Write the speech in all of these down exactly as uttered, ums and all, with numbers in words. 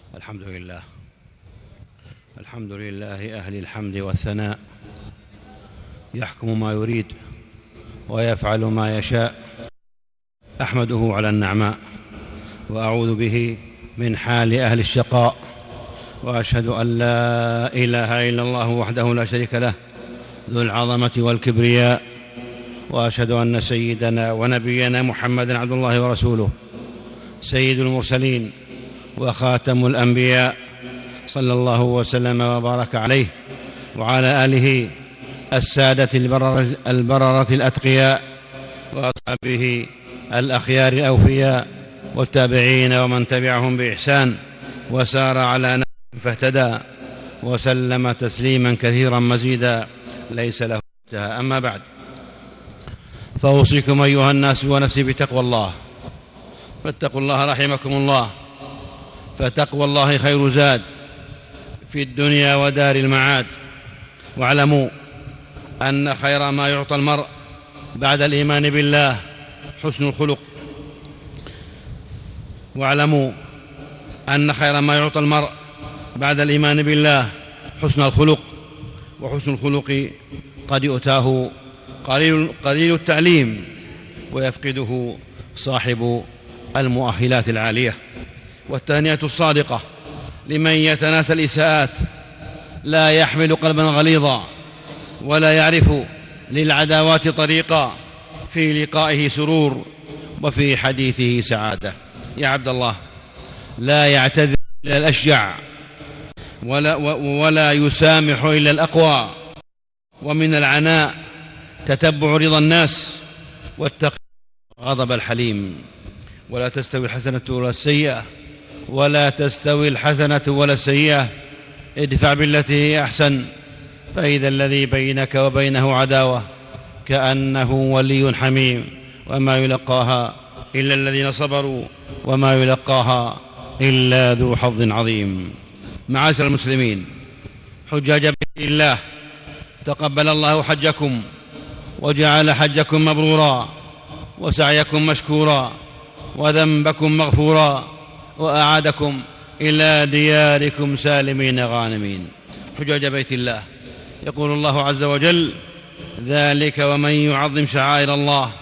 الحمد لله الحمد لله أهل الحمد والثناء، يحكم ما يريد ويفعل ما يشاء. أحمده على النعماء وأعوذ به من حال أهل الشقاء، وأشهد أن لا إله إلا الله وحده لا شريك له ذو العظمة والكبرياء، وأشهد أن سيدنا ونبينا محمدًا عبد الله ورسوله، سيد المرسلين وخاتم الأنبياء، صلى الله وسلم وبارك عليه وعلى آله السادة البررة الأتقياء، وأصحابه الأخيار الأوفياء، والتابعين ومن تبعهم بإحسان وسار على نهجهم فاهتدى، وسلم تسليما كثيرا مزيدا ليس له منتهى. أما بعد، فأوصيكم أيها الناس ونفسي بتقوى الله، فاتقوا الله رحمكم الله، فتقوى الله خير زاد في الدنيا ودار المعاد. واعلموا أن خير ما يعطى المرء بعد الإيمان بالله حسن الخلق. واعلموا أن خير ما يعطى المرء بعد الإيمان بالله حسن الخلق، وحسن الخلق قد يؤتاه قليل, قليل التعليم ويفقده صاحب المؤهلات العالية. والتهنئة الصادقة لمن يتناسى الإساءات، لا يحمل قلبا غليظا ولا يعرف للعداوات طريقا، في لقائه سرور وفي حديثه سعادة. يا عبد الله، لا يعتذر إلا الأشجع، ولا, ولا يسامح إلا الأقوى. ومن العناء تتبع رضا الناس والتقي غضب الحليم. ولا تستوي الحسنة ولا السيئة ولا تستوي الحسنة ولا السيئة ادفع بالتي هي أحسن، فإذا الذي بينك وبينه عداوة كأنه ولي حميم، وما يلقاها إلا الذين صبروا وما يلقاها إلا ذو حظ عظيم. معاشر المسلمين، حجاج بيت الله، تقبل الله حجكم وجعل حجكم مبرورا، وسعيكم مشكورا، وذنبكم مغفورا، وأعادكم إلى دياركم سالمين غانمين. حجاج بيت الله، يقول الله عز وجل: ذلك ومن يعظم شعائر الله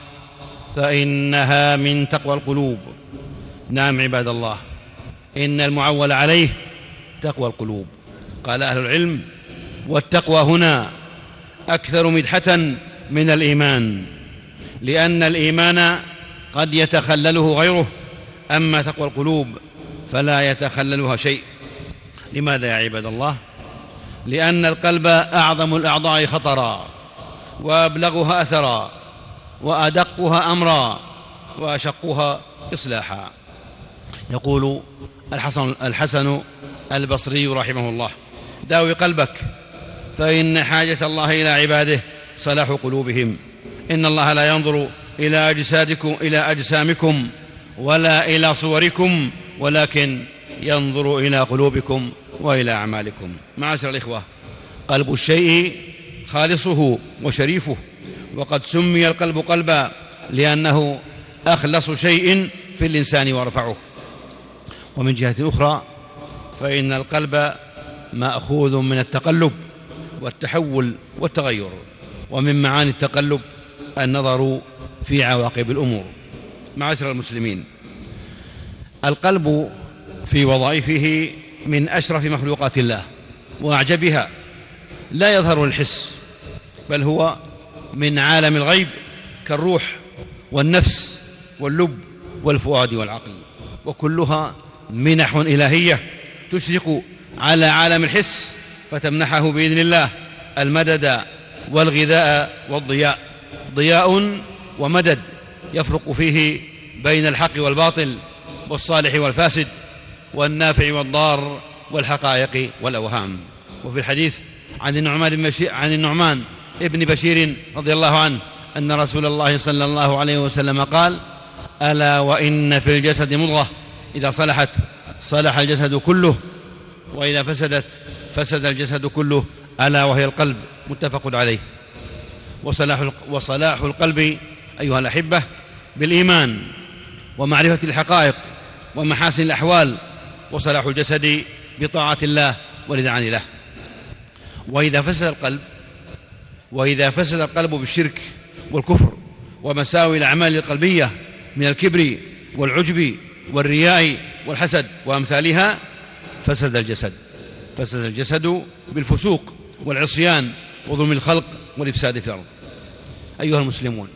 فإنها من تقوى القلوب. نعم عباد الله، إن المعول عليه تقوى القلوب. قال أهل العلم: والتقوى هنا أكثر مدحة من الإيمان، لأن الإيمان قد يتخلله غيره، أما تقوى القلوب فلا يتخللها شيء. لماذا يا عباد الله؟ لأن القلب أعظم الأعضاء خطرا، وأبلغها أثرا، وأدقها أمرا، وأشقها إصلاحا. يقول الحسن, الحسن البصري رحمه الله: داوي قلبك، فإن حاجة الله إلى عباده صلاح قلوبهم. إن الله لا ينظر إلى أجسادكم إلى أجسامكم ولا إلى صوركم، ولكن ينظر إلى قلوبكم وإلى أعمالكم. معاشر الإخوة، قلب الشيء خالصه وشريفه، وقد سمي القلب قلبا لأنه أخلص شيء في الإنسان وارفعه. ومن جهة أخرى، فإن القلب مأخوذ من التقلب والتحول والتغير، ومن معاني التقلب النظر في عواقب الأمور. معاشر المسلمين، القلب في وظائفه من أشرف مخلوقات الله وأعجبها، لا يظهر الحس، بل هو من عالم الغيب كالروح والنفس واللب والفؤاد والعقل، وكلها منح إلهية تشرق على عالم الحس، فتمنحه بإذن الله المدد والغذاء والضياء. ضياء ومدد يفرق فيه بين الحق والباطل، والصالح والفاسد، والنافع والضار، والحقائق والأوهام. وفي الحديث عن النعمان بن بشير, عن النعمان ابن بشير رضي الله عنه أن رسول الله صلى الله عليه وسلم قال: ألا وإن في الجسد مضغة إذا صلحت صلح الجسد كله، وإذا فسدت فسد الجسد كله، ألا وهي القلب. متفق عليه. وصلاح, وصلاح القلب أيها الأحبة بالإيمان ومعرفة الحقائق ومحاسن الأحوال وصلاح الجسد بطاعة الله والإذعان له. وإذا فسد القلب وإذا فسد القلب بالشرك والكفر ومساوي الأعمال القلبية من الكبر والعجب والرياء والحسد وأمثالها، فسد الجسد فسد الجسد بالفسوق والعصيان وظلم الخلق والإفساد في الأرض. أيها المسلمون،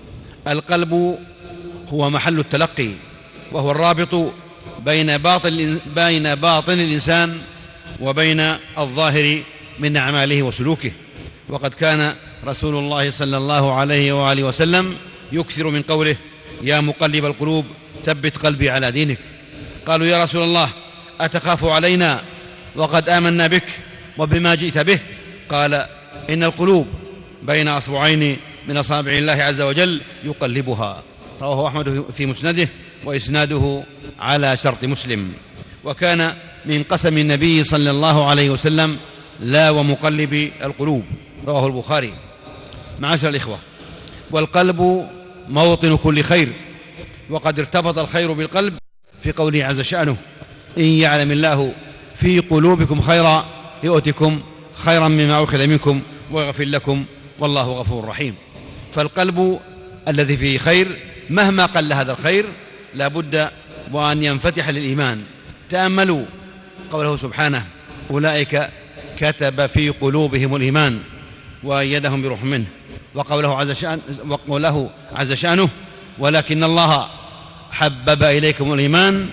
القلب هو محل التلقي، وهو الرابط بين باطن, بين باطن الإنسان وبين الظاهر من أعماله وسلوكه. وقد كان رسول الله صلى الله عليه وآله وسلم يكثر من قوله: يا مقلب القلوب ثبت قلبي على دينك. قالوا: يا رسول الله أتخاف علينا وقد آمنا بك وبما جئت به؟ قال: إن القلوب بين أصبعين من أصابع الله عز وجل يقلبها. رواه أحمد في مسنده وإسناده على شرط مسلم. وكان من قسم النبي صلى الله عليه وسلم: لا ومقلب القلوب. رواه البخاري. معاشر الإخوة، والقلب موطن كل خير، وقد ارتبط الخير بالقلب في قوله عز شأنه: إن يعلم الله في قلوبكم خيرا يؤتكم خيرا مما أخذ منكم ويغفر لكم والله غفور رحيم. فالقلب الذي فيه خير مهما قل هذا الخير لا بد وأن ينفتح للإيمان. تأملوا قوله سبحانه: أولئك كتب في قلوبهم الإيمان وأيدهم بروح منه. وقوله عز شأن وقوله عز شأنه: ولكن الله حبب إليكم الإيمان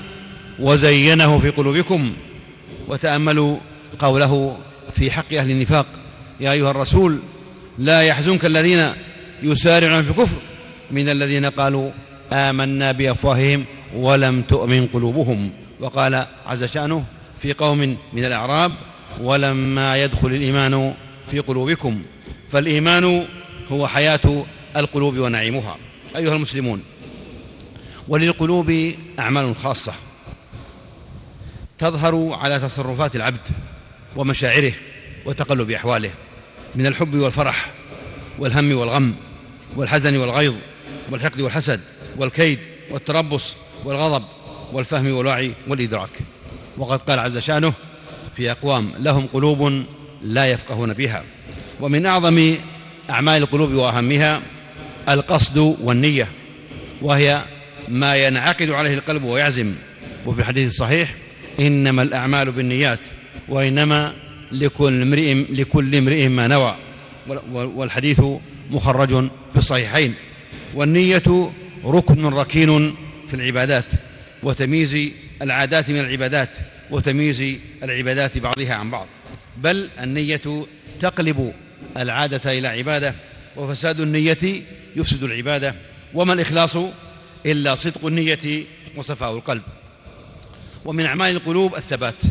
وزينه في قلوبكم. وتأملوا قوله في حق أهل النفاق: يا أيها الرسول لا يحزنك الذين يسارعون في الكفر من الذين قالوا آمنا بأفواههم ولم تؤمن قلوبهم. وقال عز شأنه في قوم من الأعراب: ولما يدخل الإيمان في قلوبكم. فالإيمان هو حياة القلوب ونعيمها. أيها المسلمون، وللقلوب أعمال خاصة تظهر على تصرفات العبد ومشاعره وتقلب أحواله من الحب والفرح والهم والغم والحزن والغيظ والحقد والحسد والكيد والتربص والغضب والفهم والوعي والإدراك. وقد قال عز شأنه في أقوام لهم قلوب لا يفقهون بها. ومن أعظم أعمال القلوب وأهمها القصد والنية، وهي ما ينعقد عليه القلب ويعزم. وفي الحديث الصحيح: إنما الأعمال بالنيات وإنما لكل امرئ لكل امرئ ما نوى. والحديث مخرج في الصحيحين. والنية ركن ركين في العبادات، وتمييز العادات من العبادات، وتمييز العبادات بعضها عن بعض. بل النية تقلب العادة إلى عبادة، وفساد النية يفسد العبادة. وما الإخلاص إلا صدق النية وصفاء القلب. ومن أعمال القلوب الثبات،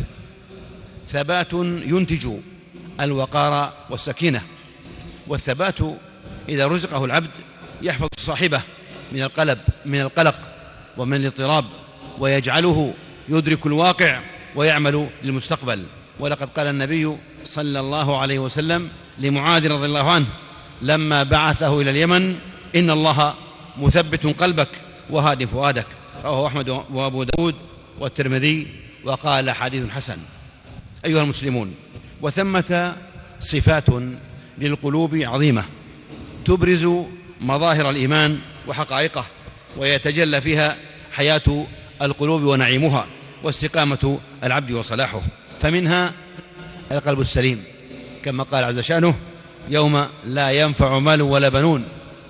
ثبات ينتج الوقار والسكينة. والثبات إذا رزقه العبد يحفظ صاحبه من القلب من القلق ومن الاضطراب، ويجعله يدرك الواقع ويعمل للمستقبل. ولقد قال النبي صلى الله عليه وسلم لمعاذ رضي الله عنه لما بعثه إلى اليمن: إن الله مثبت قلبك وهادٍ فؤادك. رواه أحمد وأبو داود والترمذي وقال حديث حسن. أيها المسلمون، وثمة صفات للقلوب عظيمة تبرز مظاهر الإيمان وحقائقه، ويتجلى فيها حياة القلوب ونعيمها واستقامة العبد وصلاحه. فمنها القلب السليم، كما قال عز شأنه: يوم لا ينفع مال ولا بنون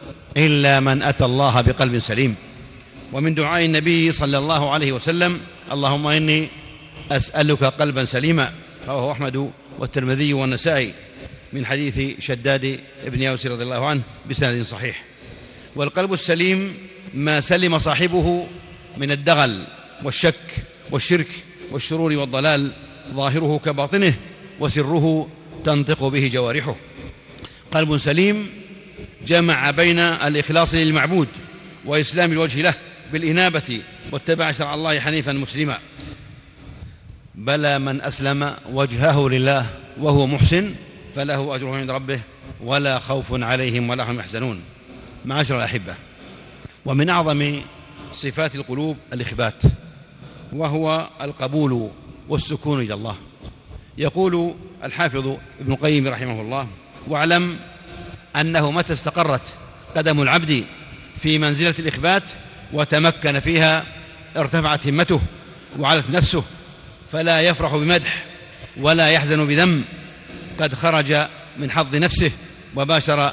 إلا من أتى الله بقلب سليم. ومن دعاء النبي صلى الله عليه وسلم: اللهم إني أسألك قلبا سليما. رواه أحمد والترمذي والنسائي من حديث شداد بن أوس رضي الله عنه بسند صحيح. والقلب السليم ما سلم صاحبه من الدغل والشك والشرك والشرور والضلال، ظاهره كباطنه وسره تنطق به جوارحه. قلب سليم جمع بين الإخلاص للمعبود وإسلام الوجه له بالإنابة واتبع شرع الله حنيفا مسلما. بلى من أسلم وجهه لله وهو محسن فله أجره عند ربه ولا خوف عليهم ولا هم يحزنون. معاشر الأحبة، ومن أعظم صفات القلوب الإخبات، وهو القبول والسكون إلى الله. يقول الحافظ ابن القيم رحمه الله: واعلم أنه متى استقرت قدم العبد في منزلة الإخبات وتمكن فيها ارتفعت همته وعلت نفسه، فلا يفرح بمدح ولا يحزن بذم، قد خرج من حظ نفسه وباشر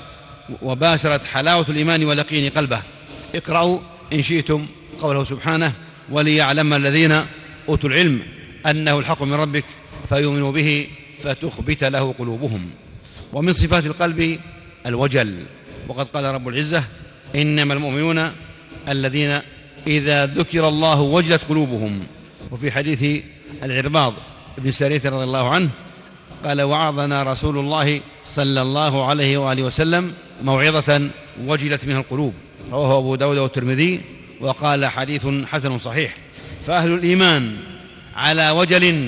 وباشرت حلاوة الإيمان واليقين قلبه. اقرأوا إن شئتم قوله سبحانه: وليعلم الذين أوتوا العلم أنه الحق من ربك فيؤمنوا به فتخبت له قلوبهم. ومن صفات القلب الوجل، وقد قال رب العزة: إنما المؤمنون الذين إذا ذكر الله وجلت قلوبهم. وفي حديث العرباض بن سارية رضي الله عنه قال: وعظنا رسول الله صلى الله عليه وآله وسلم موعظة وجلت منها القلوب، رواه أبو داود والترمذي، وقال: حديث حسن صحيح. فأهل الإيمان على وجل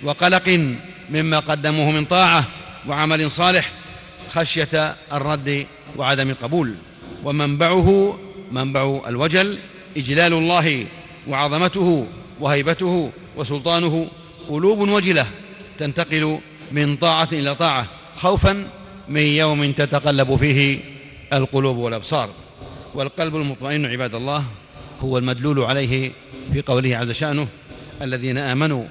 وقلق مما قدموه من طاعة وعمل صالح خشية الرد وعدم القبول. ومنبعه منبع الوجل إجلال الله وعظمته وهيبته وسلطانه، قلوب وجلة تنتقل من طاعة إلى طاعة خوفا من يوم تتقلب فيه القلوب والأبصار. والقلب المطمئن عباد الله هو المدلول عليه في قوله عز شأنه: الذين آمنوا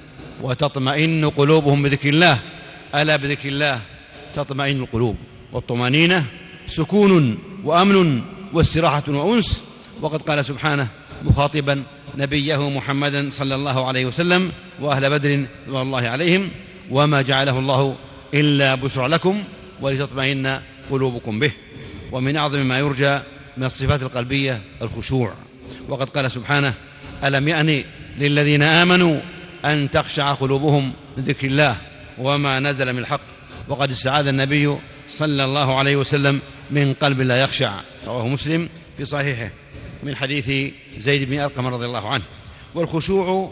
وتطمئن قلوبهم بذكر الله، ألا بذكر الله تطمئن القلوب. والطمأنينة سكون وأمن واستراحة وأنس. وقد قال سبحانه مخاطبا نبيه محمدا صلى الله عليه وسلم وأهل بدر رضوان الله عليهم: وما جعله الله إلا بشرى لكم ولتطمئن قلوبكم به. ومن أعظم ما يرجى من الصفات القلبية الخشوع. وقد قال سبحانه: ألم يأن للذين آمنوا أن تخشع قلوبهم لذكر الله وما نزل من الحق. وقد استعاذ النبي صلى الله عليه وسلم من قلب لا يخشع، رواه مسلم في صحيحه من حديث زيد بن أرقم رضي الله عنه. والخشوع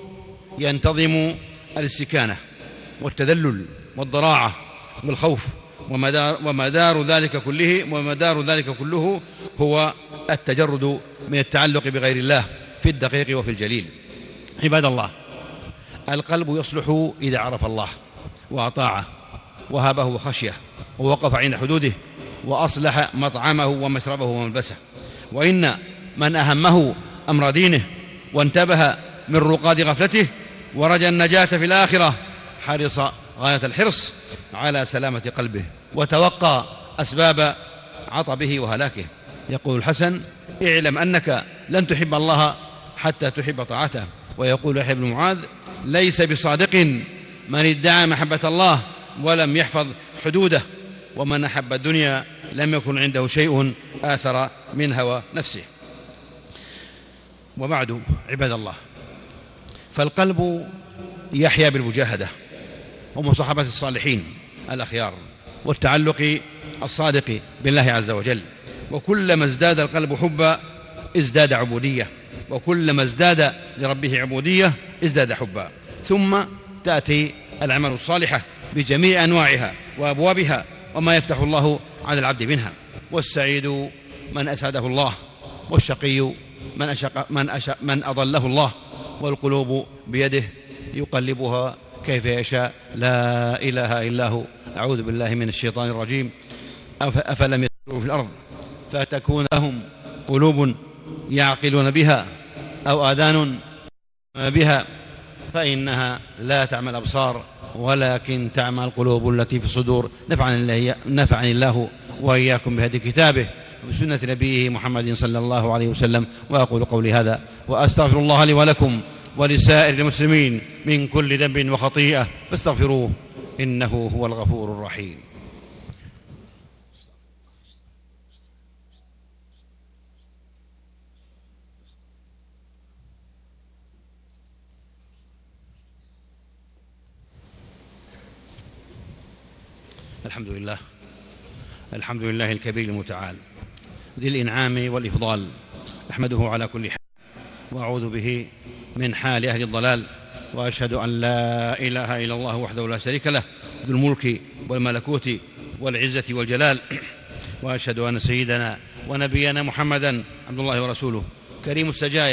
ينتظم الاستكانة والتذلل والضراعة والخوف، ومدار, ومدار ذلك كله ومدار ذلك كله هو التجرد من التعلق بغير الله في الدقيق وفي الجليل. عباد الله، القلب يصلح إذا عرف الله وأطاعه وهابه وخشيه ووقف عند حدوده وأصلح مطعمه ومشربه وملبسه. وإن من أهمه أمر دينه وانتبه من رقاد غفلته ورجى النجاة في الآخرة حرص غاية الحرص على سلامة قلبه وتوقى أسباب عطبه وهلاكه. يقول الحسن: اعلم أنك لن تحب الله حتى تحب طاعته. ويقول يحيى بن معاذ: ليس بصادق من ادعى محبة الله ولم يحفظ حدوده، ومن أحب الدنيا لم يكن عنده شيء آثر من هوى نفسه. وبعد عباد الله، فالقلب يحيا بالمجاهدة ومصاحبة الصالحين الأخيار والتعلق الصادق بالله عز وجل. وكلما ازداد القلب حبا ازداد عبودية، وكلما ازداد لربه عبودية ازداد حبا. ثم تأتي الأعمال الصالحة بجميع أنواعها وأبوابها وما يفتح الله على العبد منها. والسعيد من أسعده الله، والشقي من, أشق من, أشق من أضله الله. والقلوب بيده يقلبها كيف يشاء، لا إله إلا هو. أعوذ بالله من الشيطان الرجيم. أفلم يسيروا في الأرض فتكون لهم قلوب يعقلون بها أو آذان بها فإنها لا تعمى الأبصار ولكن تعمى القلوب التي في الصدور. نفعني الله وإياكم بهدي كتابه وبسنة نبيه محمد صلى الله عليه وسلم. وأقول قولي هذا وأستغفر الله لي ولكم ولسائر المسلمين من كل ذنب وخطيئة فاستغفروه إنه هو الغفور الرحيم. الحمد لله الحمد لله الكبير المتعال ذي الإنعام والإفضال، أحمده على كل حال وأعوذ به من حال أهل الضلال، وأشهد أن لا إله إلا الله وحده لا شريك له ذو الملك والملكوت والعزة والجلال، وأشهد أن سيدنا ونبينا محمدا عبد الله ورسوله كريم السجايا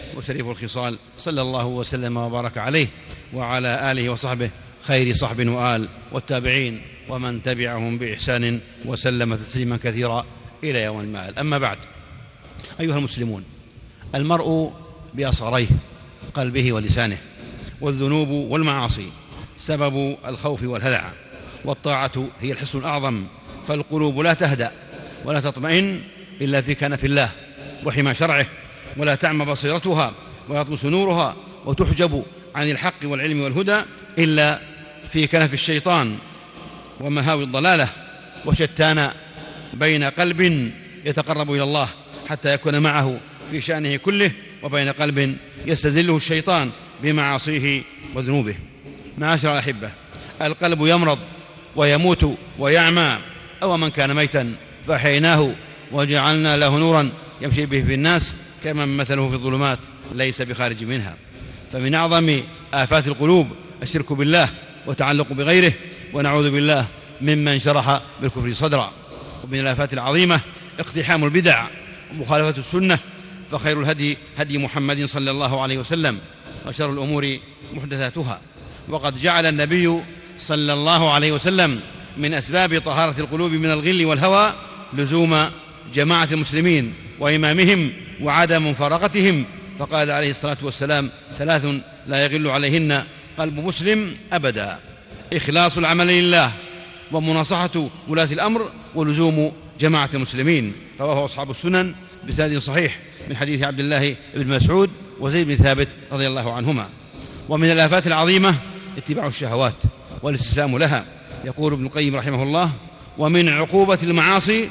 وشريف الخصال، صلى الله وسلم وبارك عليه وعلى آله وصحبه خير صحب وآل والتابعين ومن تبعهم بإحسان وسلم تسليما كثيرا إلى يوم المآل. أما بعد، أيها المسلمون، المرء بأصغريه قلبه ولسانه، والذنوب والمعاصي سبب الخوف والهلع، والطاعة هي الحصن الأعظم، فالقلوب لا تهدأ ولا تطمئن إلا في كنف الله وحمى شرعه، ولا تعمى بصيرتها ويطمس نورها وتحجب عن الحق والعلم والهدى إلا في كنف الشيطان ومهاوي الضلالة، وشتان بين قلب يتقرب إلى الله حتى يكون معه في شأنه كله، وبين قلب يستزله الشيطان بمعاصيه وذنوبه. معاشر الأحبة، القلب يمرض ويموت ويعمى، أو من كان ميتا فأحييناه وجعلنا له نورا يمشي به في الناس كمن مثله في الظلمات ليس بخارج منها. فمن أعظم آفات القلوب الشرك بالله وتعلق بغيره، ونعوذ بالله ممن شرح بالكفر صدرا. ومن الآفات العظيمة اقتحام البدع ومخالفة السنة، فخير الهدي هدي محمد صلى الله عليه وسلم، وشر الأمور محدثاتها. وقد جعل النبي صلى الله عليه وسلم من أسباب طهارة القلوب من الغل والهوى لزوم جماعة المسلمين وإمامهم وعدم مفارقتهم، فقال عليه الصلاة والسلام: ثلاث لا يغل عليهن قلب مسلم أبدا: إخلاص العمل لله، ومناصحة ولاة الأمر، ولزوم جماعة المسلمين. رواه أصحاب السنن بسند صحيح من حديث عبد الله بن مسعود وزيد بن ثابت رضي الله عنهما. ومن الآفات العظيمة اتباع الشهوات والاستسلام لها. يقول ابن القيم رحمه الله: ومن عقوبة المعاصي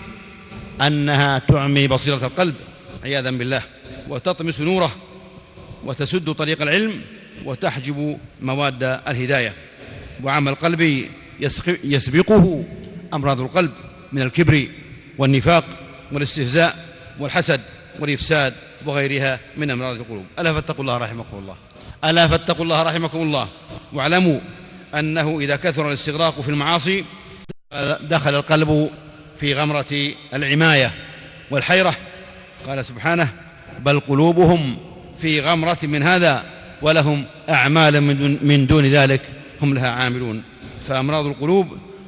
أنها تعمي بصيرة القلب عياذا بالله، وتطمس نوره، وتسد طريق العلم، وتحجب مواد الهداية. وعمى القلب يسبقه أمراض القلب من الكبر والنفاق والاستهزاء والحسد والإفساد وغيرها من أمراض القلوب. ألا فاتقوا الله رحمكم الله ألا فاتقوا الله رحمكم الله واعلموا أنه إذا كثر الاستغراق في المعاصي دخل القلب في غمرة العماية والحيرة. قال سبحانه: بل قلوبهم في غمرة من هذا ولهم أعمال من دون ذلك هم لها عاملون. فأمراض القلوب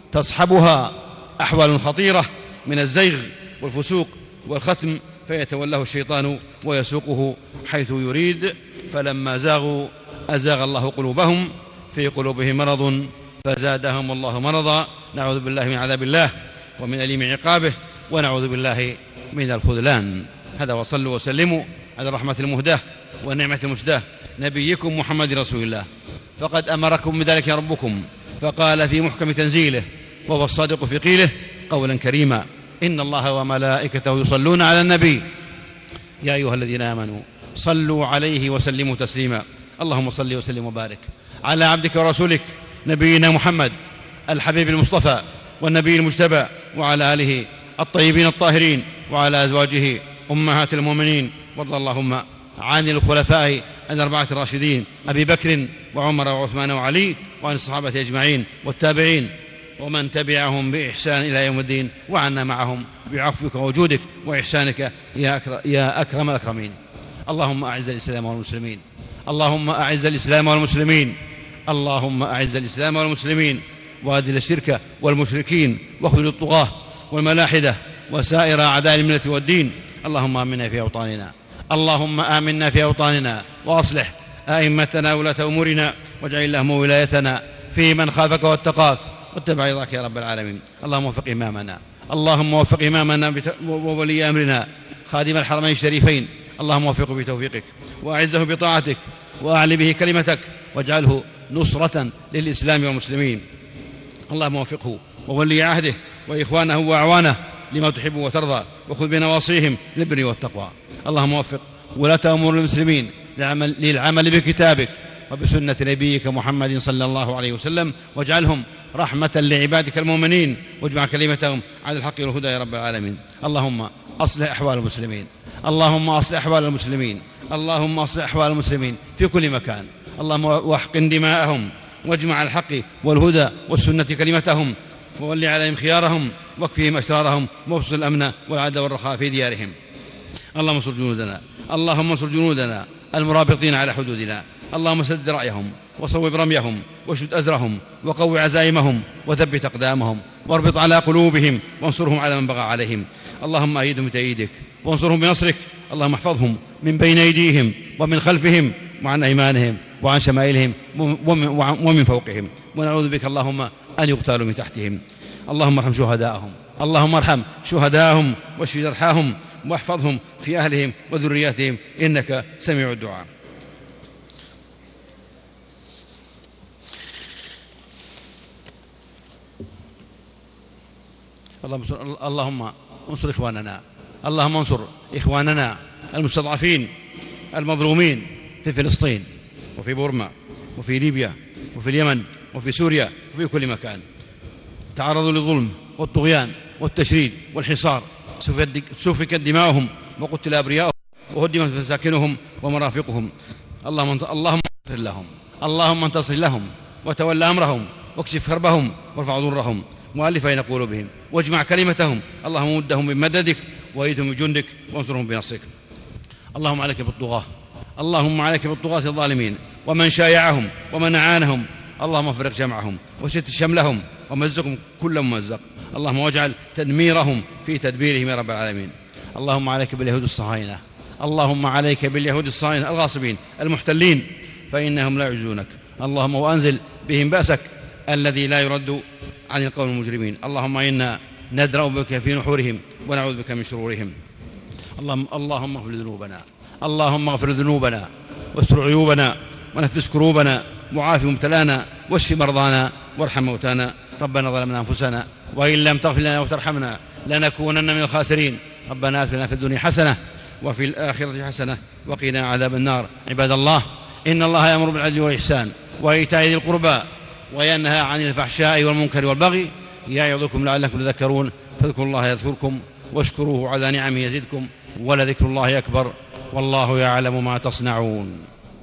تصحبها أحوال خطيرة من الزيغ والفسوق والختم، فيتولاه الشيطان ويسوقه حيث يريد. فلما زاغوا أزاغ الله قلوبهم، في قلوبهم مرض فزادهم الله مرضا. نعوذ بالله من عذاب الله ومن أليم عقابه، ونعوذ بالله من الخذلان. هذا، وصلوا وسلموا على الرحمة المهداة والنعمة المسداة نبيكم محمد رسول الله، فقد أمركم بذلك ربكم، فقال في محكم تنزيله وهو الصادق في قيله قولا كريما: إن الله وملائكته يصلون على النبي يا أيها الذين آمنوا صلوا عليه وسلموا تسليما. اللهم صل وسلم وبارك على عبدك ورسولك نبينا محمد الحبيب المصطفى والنبي المجتبى، وعلى آله الطيبين الطاهرين، وعلى أزواجه أمهات المؤمنين. وارض اللهم عن الخلفاء الأربعة الراشدين أبي بكر وعمر وعثمان وعلي، وعن الصحابة أجمعين والتابعين ومن تبعهم بإحسان إلى يوم الدين، وعنا معهم بعفوك وجودك وإحسانك يا أكرم الأكرمين. اللهم أعز الإسلام والمسلمين اللهم أعز الإسلام والمسلمين اللهم أعز الإسلام والمسلمين وأذل الشرك والمشركين، واخذل الطغاة والملاحدة وسائر أعداء الملة والدين. اللهم آمنا في أوطاننا اللهم آمنا في أوطاننا وأصلح أئمتنا ولاة أمورنا، واجعل اللهم ولايتنا في من خافك واتقاك واتبع رضاك يا رب العالمين. اللهم وفق إمامنا اللهم وفق إمامنا وولي أمرنا خادم الحرمين الشريفين، اللهم وفقه بتوفيقك وأعزه بطاعتك وأعل به كلمتك، واجعله نصرة للإسلام والمسلمين. اللهم وفقه وولي عهده وإخوانه وأعوانه لما تحب وترضى، وخذ بنواصيهم للبر والتقوى. اللهم وفق ولاة أمور المسلمين للعمل بكتابك وبسنة نبيك محمد صلى الله عليه وسلم، واجعلهم رحمة لعبادك المؤمنين، واجمع كلمتهم على الحق والهدى يا رب العالمين. اللهم أصلح أحوال المسلمين اللهم أصلح أحوال المسلمين اللهم أصلح أحوال المسلمين في كل مكان. اللهم واحقن دماءهم، واجمع الحق والهدى والسنة كلمتهم، وولي عليهم خيارهم، واكفهم أشرارهم، وابسط الأمن والعدل والرخاء في ديارهم. اللهم انصر جنودنا اللهم انصر جنودنا المرابطين على حدودنا. اللهم سدد رأيهم وصوب رميهم وشد أزرهم وقو عزائمهم وثبت أقدامهم واربط على قلوبهم وانصرهم على من بغى عليهم. اللهم أيدهم بتأييدك وانصرهم بنصرك. اللهم احفظهم من بين أيديهم ومن خلفهم وعن أيمانهم وعن شمائلهم ومن فوقهم، ونعوذ بك اللهم أن يقتالوا من تحتهم. اللهم ارحم شهداءهم اللهم ارحم شهداءهم واشف جرحاهم واحفظهم في أهلهم وذرياتهم إنك سميع الدعاء. اللهم انصر إخواننا اللهم انصر إخواننا المستضعفين المظلومين في فلسطين وفي بورما وفي ليبيا وفي اليمن وفي سوريا وفي كل مكان. تعرضوا للظلم والطغيان والتشريد والحصار، سفكت دماؤهم وقتل أبرياؤهم وهدمت مساكنهم ومرافقهم. اللهم اللهم انتصر لهم اللهم انتصر لهم وتولى أمرهم واكشف كربهم وارفع ضرهم مؤلف بين قلوبهم واجمع كلمتهم. اللهم مدهم بمددك وأيدهم بجندك وانصرهم بنصرك. اللهم عليك بالطغاة اللهم عليك بالطغاة الظالمين ومن شايعهم ومن أعانهم. اللهم افرق جمعهم وشتت شملهم ومزقهم كل ممزق. اللهم واجعل تدميرهم في تدبيرهم يا رب العالمين. اللهم عليك باليهود الصهاينة اللهم عليك باليهود الصهاينة الغاصبين المحتلين فإنهم لا يعجزونك. اللهم وأنزل بهم بأسك الذي لا يرد عن القوم المجرمين. اللهم إنا ندرأ بك في نحورهم ونعوذ بك من شرورهم. اللهم اللهم اغفر ذنوبنا اللهم اغفر ذنوبنا واستر عيوبنا ونفس كروبنا وعاف مبتلانا واشف مرضانا وارحم موتانا. ربنا ظلمنا أنفسنا وإن لم تغفر لنا وترحمنا لنكونن من الخاسرين. ربنا آتنا في الدنيا حسنة وفي الآخرة حسنة وقنا عذاب النار. عباد الله، إن الله يأمر بالعدل والإحسان وإيتاء ذي القربى وينهى عن الفحشاء والمنكر والبغي يعظكم لعلكم تذكرون. فاذكروا الله يذكركم واشكروه على نعمه يزدكم ولذكر الله أكبر والله يعلم ما تصنعون.